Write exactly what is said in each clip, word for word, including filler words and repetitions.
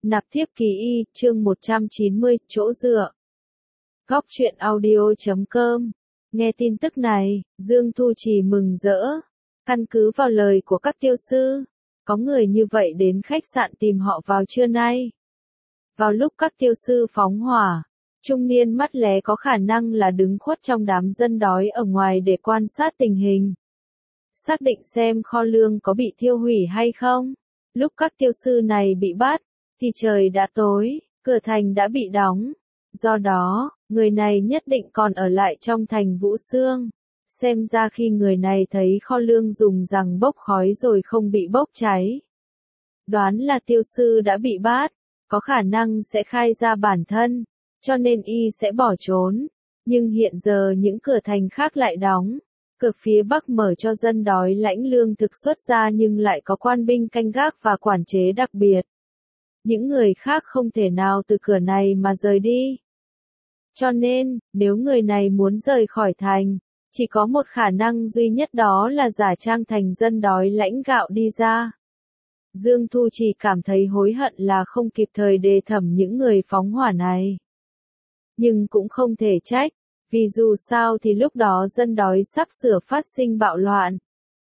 Nạp thiếp ký y, chương một trăm chín mươi, chỗ dựa. Góc truyện audio chấm com. Nghe tin tức này, Dương Thu Trì mừng rỡ. Căn cứ vào lời của các tiêu sư, có người như vậy đến khách sạn tìm họ vào trưa nay. Vào lúc các tiêu sư phóng hỏa, trung niên mắt lé có khả năng là đứng khuất trong đám dân đói ở ngoài để quan sát tình hình. Xác định xem kho lương có bị thiêu hủy hay không. Lúc các tiêu sư này bị bắt, thì trời đã tối, cửa thành đã bị đóng. Do đó, người này nhất định còn ở lại trong thành Vũ Xương. Xem ra khi người này thấy kho lương dùng rằng bốc khói rồi không bị bốc cháy. Đoán là tiêu sư đã bị bắt, có khả năng sẽ khai ra bản thân, cho nên y sẽ bỏ trốn. Nhưng hiện giờ những cửa thành khác lại đóng. Cửa phía Bắc mở cho dân đói lãnh lương thực xuất ra nhưng lại có quan binh canh gác và quản chế đặc biệt. Những người khác không thể nào từ cửa này mà rời đi. Cho nên, nếu người này muốn rời khỏi thành, chỉ có một khả năng duy nhất đó là giả trang thành dân đói lãnh gạo đi ra. Dương Thu Trì cảm thấy hối hận là không kịp thời đề thẩm những người phóng hỏa này. Nhưng cũng không thể trách, vì dù sao thì lúc đó dân đói sắp sửa phát sinh bạo loạn.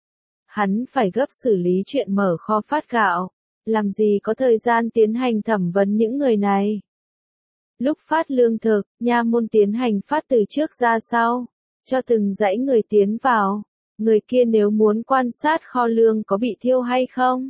Hắn phải gấp xử lý chuyện mở kho phát gạo, làm gì có thời gian tiến hành thẩm vấn những người này. Lúc phát lương thực, nha môn tiến hành phát từ trước ra sau, cho từng dãy người tiến vào. Người kia nếu muốn quan sát kho lương có bị thiêu hay không,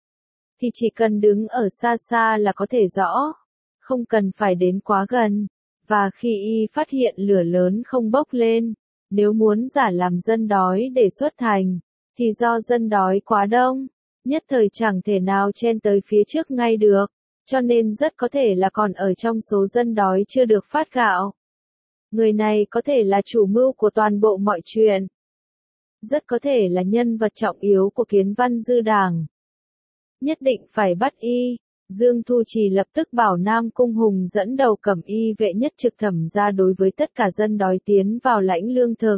thì chỉ cần đứng ở xa xa là có thể rõ, không cần phải đến quá gần. Và khi y phát hiện lửa lớn không bốc lên, nếu muốn giả làm dân đói để xuất thành, thì do dân đói quá đông, nhất thời chẳng thể nào chen tới phía trước ngay được, cho nên rất có thể là còn ở trong số dân đói chưa được phát gạo. Người này có thể là chủ mưu của toàn bộ mọi chuyện. Rất có thể là nhân vật trọng yếu của Kiến Văn Dư Đảng. Nhất định phải bắt y. Dương Thu Trì lập tức bảo Nam Cung Hùng dẫn đầu cẩm y vệ nhất trực thẩm ra đối với tất cả dân đói tiến vào lãnh lương thực.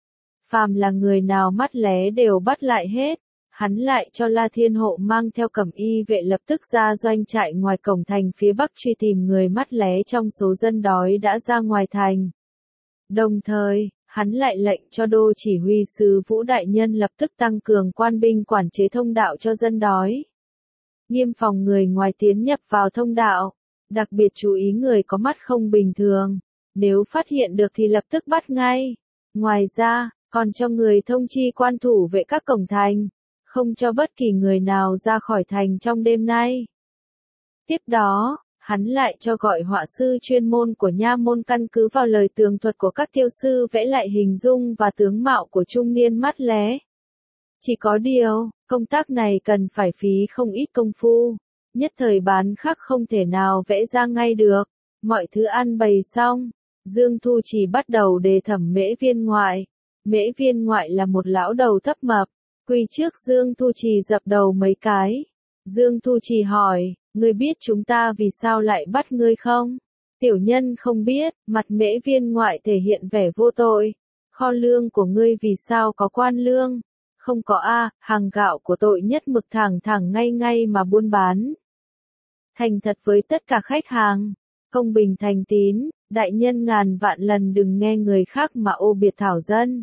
Phàm là người nào mắt lé đều bắt lại hết. Hắn lại cho La Thiên Hộ mang theo cẩm y vệ lập tức ra doanh trại ngoài cổng thành phía Bắc truy tìm người mắt lé trong số dân đói đã ra ngoài thành. Đồng thời, hắn lại lệnh cho đô chỉ huy sứ Vũ Đại Nhân lập tức tăng cường quan binh quản chế thông đạo cho dân đói. Nghiêm phòng người ngoài tiến nhập vào thông đạo, đặc biệt chú ý người có mắt không bình thường, nếu phát hiện được thì lập tức bắt ngay. Ngoài ra, còn cho người thông chi quan thủ vệ các cổng thành, không cho bất kỳ người nào ra khỏi thành trong đêm nay. Tiếp đó, hắn lại cho gọi họa sư chuyên môn của nha môn căn cứ vào lời tường thuật của các tiêu sư vẽ lại hình dung và tướng mạo của trung niên mắt lé. Chỉ có điều, công tác này cần phải phí không ít công phu, nhất thời bán khắc không thể nào vẽ ra ngay được. Mọi thứ ăn bày xong, Dương Thu Trì bắt đầu đề thẩm Mễ Viên Ngoại. Mễ Viên Ngoại là một lão đầu thấp mập, quỳ trước Dương Thu Trì dập đầu mấy cái. Dương Thu Trì hỏi, ngươi biết chúng ta vì sao lại bắt ngươi không? Tiểu nhân không biết. Mặt Mễ Viên Ngoại thể hiện vẻ vô tội. Kho lương của ngươi vì sao có quan lương? Không có a, hàng gạo của tội nhất mực thẳng thẳng ngay ngay mà buôn bán. Thành thật với tất cả khách hàng, công bình thành tín, đại nhân ngàn vạn lần đừng nghe người khác mà ô biệt thảo dân.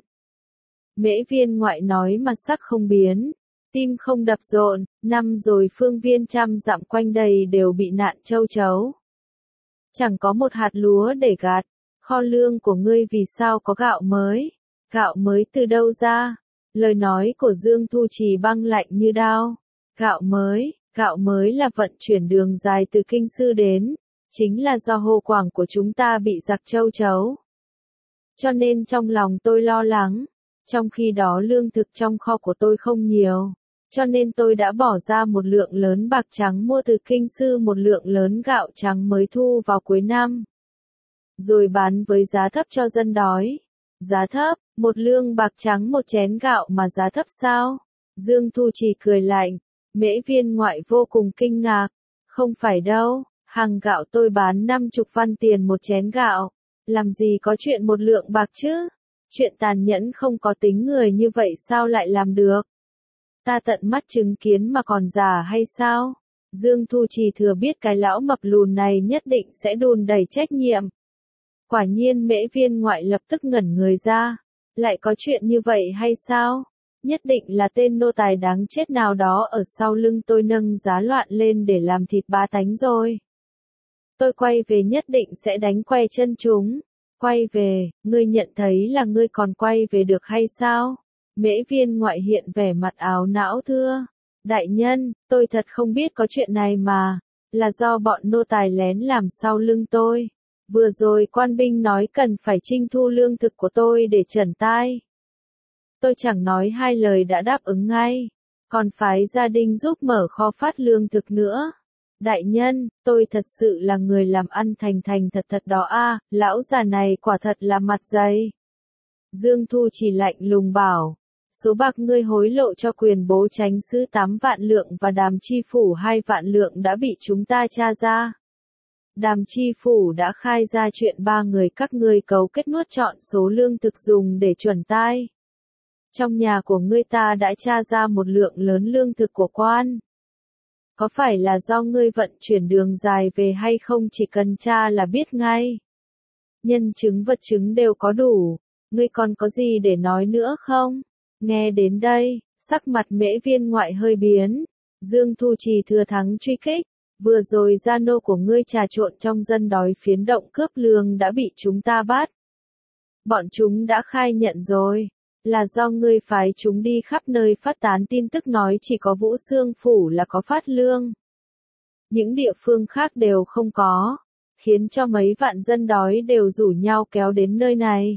Mễ Viên Ngoại nói mặt sắc không biến, tim không đập rộn, năm rồi phương viên trăm dặm quanh đây đều bị nạn châu chấu. Chẳng có một hạt lúa để gặt, kho lương của ngươi vì sao có gạo mới? Gạo mới từ đâu ra? Lời nói của Dương Thu Trì băng lạnh như đao. Gạo mới, gạo mới là vận chuyển đường dài từ Kinh Sư đến, chính là do hồ quảng của chúng ta bị giặc châu chấu. Cho nên trong lòng tôi lo lắng, trong khi đó lương thực trong kho của tôi không nhiều, cho nên tôi đã bỏ ra một lượng lớn bạc trắng mua từ Kinh Sư một lượng lớn gạo trắng mới thu vào cuối năm, rồi bán với giá thấp cho dân đói. Giá thấp, một lương bạc trắng một chén gạo mà giá thấp sao? Dương Thu Trì cười lạnh. Mễ Viên Ngoại vô cùng kinh ngạc. Không phải đâu, hàng gạo tôi bán năm chục văn tiền một chén gạo. Làm gì có chuyện một lượng bạc chứ? Chuyện tàn nhẫn không có tính người như vậy sao lại làm được? Ta tận mắt chứng kiến mà còn giả hay sao? Dương Thu Trì thừa biết cái lão mập lùn này nhất định sẽ đùn đẩy trách nhiệm. Quả nhiên Mễ Viên Ngoại lập tức ngẩn người ra. Lại có chuyện như vậy hay sao? Nhất định là tên nô tài đáng chết nào đó ở sau lưng tôi nâng giá loạn lên để làm thịt bá tánh rồi. Tôi quay về nhất định sẽ đánh quay chân chúng. Quay về, ngươi nhận thấy là ngươi còn quay về được hay sao? Mễ Viên Ngoại hiện vẻ mặt áo não thưa. Đại nhân, tôi thật không biết có chuyện này mà. Là do bọn nô tài lén làm sau lưng tôi. Vừa rồi quan binh nói cần phải trinh thu lương thực của tôi để trần tai. Tôi chẳng nói hai lời đã đáp ứng ngay. Còn phái gia đình giúp mở kho phát lương thực nữa. Đại nhân, tôi thật sự là người làm ăn thành thành thật thật đó a, lão già này quả thật là mặt dày. Dương Thu chỉ lạnh lùng bảo, số bạc ngươi hối lộ cho quyền bố chánh sứ tám vạn lượng và đàm chi phủ hai vạn lượng đã bị chúng ta tra ra. Đàm chi phủ đã khai ra chuyện ba người các ngươi cấu kết nuốt trọn số lương thực dùng để chuẩn tai. Trong nhà của ngươi ta đã tra ra một lượng lớn lương thực của quan. Có phải là do ngươi vận chuyển đường dài về hay không, chỉ cần tra là biết ngay. Nhân chứng vật chứng đều có đủ, ngươi còn có gì để nói nữa không? Nghe đến đây, sắc mặt Mễ Viên Ngoại hơi biến. Dương Thu Trì thừa thắng truy kích. Vừa rồi gia nô của ngươi trà trộn trong dân đói phiến động cướp lương đã bị chúng ta bắt. Bọn chúng đã khai nhận rồi. Là do ngươi phái chúng đi khắp nơi phát tán tin tức nói chỉ có Vũ Xương Phủ là có phát lương. Những địa phương khác đều không có. Khiến cho mấy vạn dân đói đều rủ nhau kéo đến nơi này.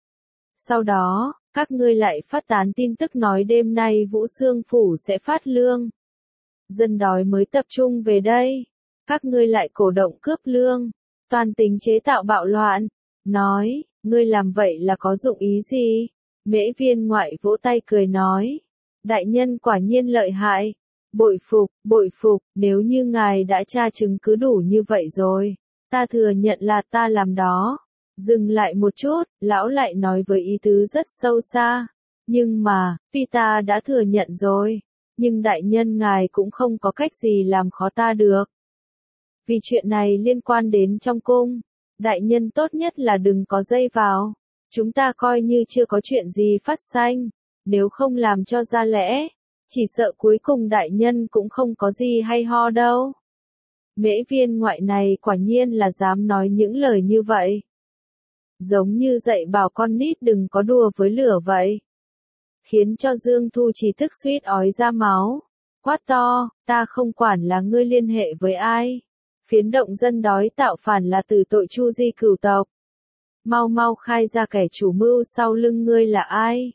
Sau đó, các ngươi lại phát tán tin tức nói đêm nay Vũ Xương Phủ sẽ phát lương. Dân đói mới tập trung về đây. Các ngươi lại cổ động cướp lương. Toàn tính chế tạo bạo loạn. Nói, ngươi làm vậy là có dụng ý gì? Mễ Viên Ngoại vỗ tay cười nói. Đại nhân quả nhiên lợi hại. Bội phục, bội phục, nếu như ngài đã tra chứng cứ đủ như vậy rồi. Ta thừa nhận là ta làm đó. Dừng lại một chút, lão lại nói với ý tứ rất sâu xa. Nhưng mà, tuy ta đã thừa nhận rồi. Nhưng đại nhân ngài cũng không có cách gì làm khó ta được. Vì chuyện này liên quan đến trong cung. Đại nhân tốt nhất là đừng có dây vào. Chúng ta coi như chưa có chuyện gì phát sinh. Nếu không làm cho ra lẽ, chỉ sợ cuối cùng đại nhân cũng không có gì hay ho đâu. Mễ Viên Ngoại này quả nhiên là dám nói những lời như vậy. Giống như dạy bảo con nít đừng có đùa với lửa vậy. Khiến cho Dương Thu Trì tức suýt ói ra máu. Quát to, ta không quản là ngươi liên hệ với ai. Phiến động dân đói tạo phản là từ tội chu di cửu tộc. Mau mau khai ra kẻ chủ mưu sau lưng ngươi là ai.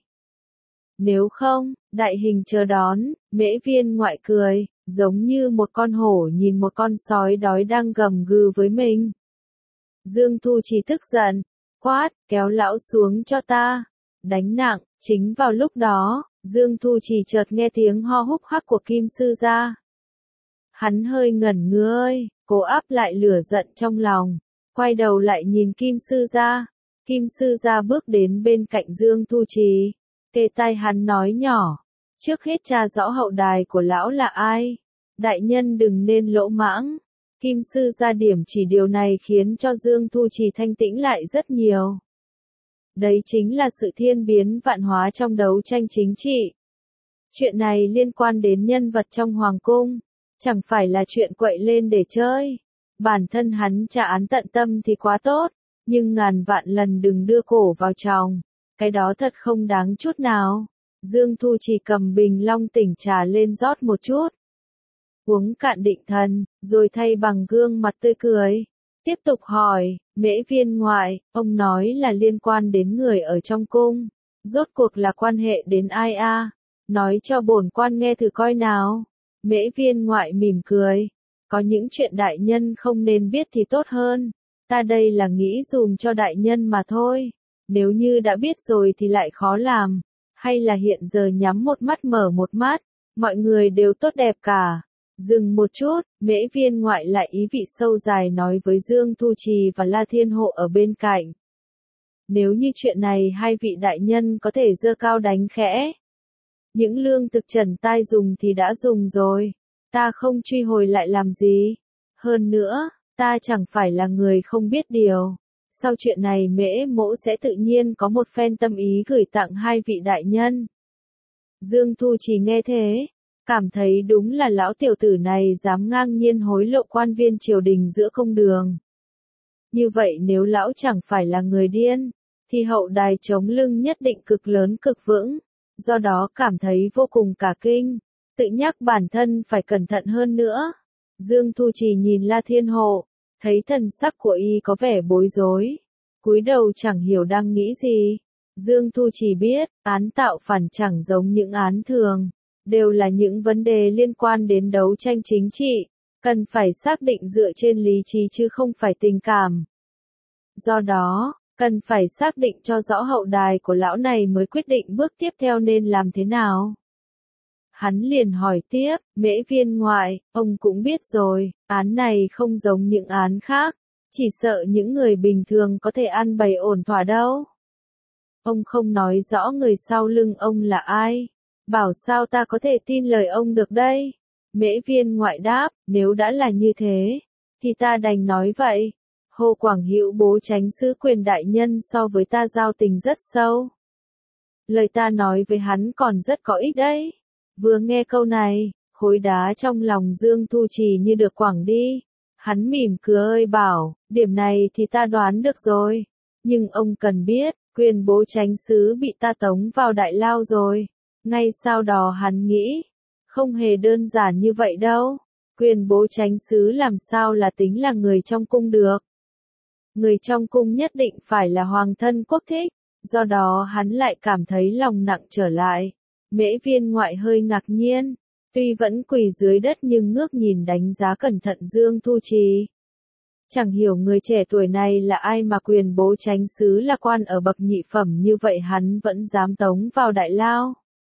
Nếu không, đại hình chờ đón. Mễ Viên Ngoại cười, giống như một con hổ nhìn một con sói đói đang gầm gừ với mình. Dương Thu Trì tức giận, quát, kéo lão xuống cho ta. Đánh nặng. Chính vào lúc đó, Dương Thu Trì chợt nghe tiếng ho húc hắc của Kim Sư gia. Hắn hơi ngẩn ngơi, cố áp lại lửa giận trong lòng, quay đầu lại nhìn Kim Sư gia. Kim Sư gia bước đến bên cạnh Dương Thu Trì, kề tai hắn nói nhỏ, trước hết tra rõ hậu đài của lão là ai. Đại nhân đừng nên lỗ mãng. Kim Sư gia điểm chỉ điều này khiến cho Dương Thu Trì thanh tĩnh lại rất nhiều. Đấy chính là sự thiên biến vạn hóa trong đấu tranh chính trị. Chuyện này liên quan đến nhân vật trong hoàng cung, chẳng phải là chuyện quậy lên để chơi. Bản thân hắn trả án tận tâm thì quá tốt, nhưng ngàn vạn lần đừng đưa cổ vào chòng, cái đó thật không đáng chút nào. Dương Thu Trì cầm bình long tỉnh trà lên rót một chút. Uống cạn định thần, rồi thay bằng gương mặt tươi cười. Tiếp tục hỏi, Mễ Viên Ngoại, ông nói là liên quan đến người ở trong cung. Rốt cuộc là quan hệ đến ai a? Nói cho bổn quan nghe thử coi nào. Mễ Viên Ngoại mỉm cười. Có những chuyện đại nhân không nên biết thì tốt hơn. Ta đây là nghĩ dùm cho đại nhân mà thôi. Nếu như đã biết rồi thì lại khó làm. Hay là hiện giờ nhắm một mắt mở một mắt. Mọi người đều tốt đẹp cả. Dừng một chút, Mễ Viên Ngoại lại ý vị sâu dài nói với Dương Thu Trì và La Thiên Hộ ở bên cạnh. Nếu như chuyện này hai vị đại nhân có thể giơ cao đánh khẽ. Những lương thực trần tai dùng thì đã dùng rồi. ta không truy hồi lại làm gì? Hơn nữa, ta chẳng phải là người không biết điều. Sau chuyện này Mễ Mỗ sẽ tự nhiên có một phen tâm ý gửi tặng hai vị đại nhân. Dương Thu Trì nghe thế, cảm thấy đúng là lão tiểu tử này dám ngang nhiên hối lộ quan viên triều đình giữa công đường. Như vậy nếu lão chẳng phải là người điên, thì hậu đài chống lưng nhất định cực lớn cực vững, do đó cảm thấy vô cùng cả kinh, tự nhắc bản thân phải cẩn thận hơn nữa. Dương Thu Trì nhìn La Thiên Hộ, thấy thần sắc của y có vẻ bối rối, cúi đầu chẳng hiểu đang nghĩ gì. Dương Thu Trì biết, án tạo phản chẳng giống những án thường, đều là những vấn đề liên quan đến đấu tranh chính trị, cần phải xác định dựa trên lý trí chứ không phải tình cảm. Do đó, cần phải xác định cho rõ hậu đài của lão này mới quyết định bước tiếp theo nên làm thế nào. Hắn liền hỏi tiếp, Mễ Viên ngoại, ông cũng biết rồi, án này không giống những án khác, chỉ sợ những người bình thường có thể ăn bày ổn thỏa đâu. Ông không nói rõ người sau lưng ông là ai, bảo sao ta có thể tin lời ông được đây? Mễ Viên ngoại đáp, nếu đã là như thế, thì ta đành nói vậy. Hồ Quảng Hữu bố chánh sứ quyền đại nhân so với ta giao tình rất sâu. Lời ta nói với hắn còn rất có ích đấy. Vừa nghe câu này, khối đá trong lòng Dương Thu Trì như được quẳng đi. Hắn mỉm cười bảo, điểm này thì ta đoán được rồi. Nhưng ông cần biết, quyền bố chánh sứ bị ta tống vào đại lao rồi. Ngay sau đó hắn nghĩ, không hề đơn giản như vậy đâu. Quyền bố chánh sứ làm sao là tính là người trong cung được. Người trong cung nhất định phải là hoàng thân quốc thích, do đó hắn lại cảm thấy lòng nặng trở lại. Mễ Viên ngoại hơi ngạc nhiên, tuy vẫn quỳ dưới đất nhưng ngước nhìn đánh giá cẩn thận Dương Thu Trì. Chẳng hiểu người trẻ tuổi này là ai mà quyền bố chánh sứ là quan ở bậc nhị phẩm như vậy hắn vẫn dám tống vào đại lao.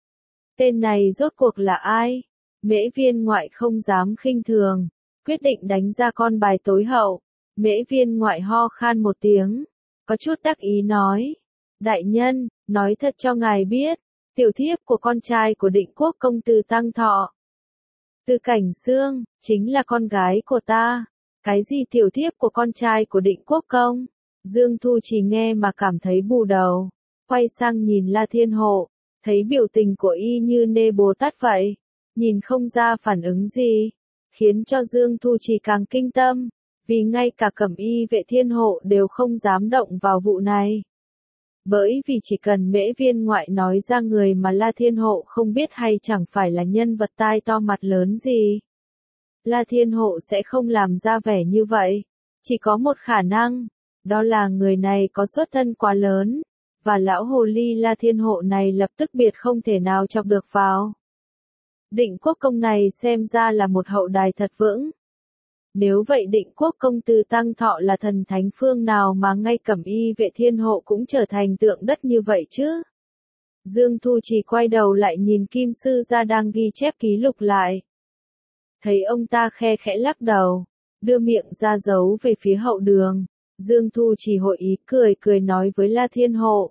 Tên này rốt cuộc là ai? Mễ Viên ngoại không dám khinh thường, quyết định đánh ra con bài tối hậu. Mễ Viên ngoại ho khan một tiếng, có chút đắc ý nói, đại nhân, nói thật cho ngài biết, tiểu thiếp của con trai của Định Quốc công Từ Tăng Thọ, Từ Cảnh Xương, chính là con gái của ta. Cái gì tiểu thiếp của con trai của Định Quốc công? Dương Thu Trì nghe mà cảm thấy bù đầu, quay sang nhìn La Thiên Hộ, thấy biểu tình của y như nê Bồ Tát vậy, nhìn không ra phản ứng gì, khiến cho Dương Thu Trì càng kinh tâm. Vì ngay cả Cẩm Y vệ Thiên Hộ đều không dám động vào vụ này. Bởi vì chỉ cần Mễ Viên ngoại nói ra người mà La Thiên Hộ không biết hay chẳng phải là nhân vật tai to mặt lớn gì. La Thiên Hộ sẽ không làm ra vẻ như vậy. Chỉ có một khả năng, đó là người này có xuất thân quá lớn, và lão hồ ly La Thiên Hộ này lập tức biệt không thể nào chọc được vào. Định Quốc công này xem ra là một hậu đài thật vững. Nếu vậy Định Quốc công Từ Tăng Thọ là thần thánh phương nào mà ngay Cẩm Y vệ Thiên Hộ cũng trở thành tượng đất như vậy chứ? Dương Thu Trì quay đầu lại nhìn Kim Sư Gia đang ghi chép ký lục lại. Thấy ông ta khe khẽ lắc đầu, đưa miệng ra giấu về phía hậu đường. Dương Thu Trì hội ý cười cười nói với La Thiên Hộ.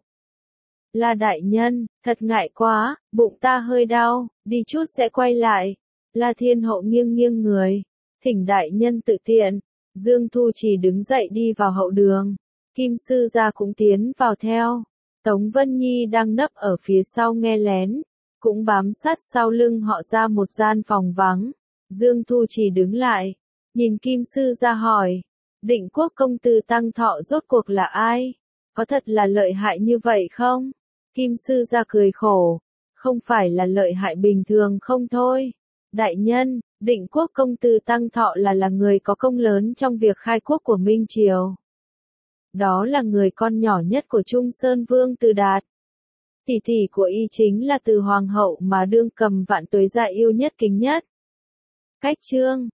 La đại nhân, thật ngại quá, bụng ta hơi đau, đi chút sẽ quay lại. La Thiên Hộ nghiêng nghiêng người. Thỉnh đại nhân tự tiện. Dương Thu Trì đứng dậy đi vào hậu đường. Kim Sư Gia cũng tiến vào theo. Tống Vân Nhi đang nấp ở phía sau nghe lén, cũng bám sát sau lưng họ ra một gian phòng vắng. Dương Thu Trì đứng lại, nhìn Kim Sư Gia hỏi, Định Quốc công Từ Tăng Thọ rốt cuộc là ai? Có thật là lợi hại như vậy không? Kim Sư Gia cười khổ, không phải là lợi hại bình thường không thôi. Đại nhân, Định Quốc công Từ Tăng Thọ là là người có công lớn trong việc khai quốc của Minh Triều. Đó là người con nhỏ nhất của Trung Sơn Vương Từ Đạt. Tỷ tỷ của y chính là Từ Hoàng hậu mà đương cầm Vạn Tuế Gia yêu nhất kính nhất. Cách chương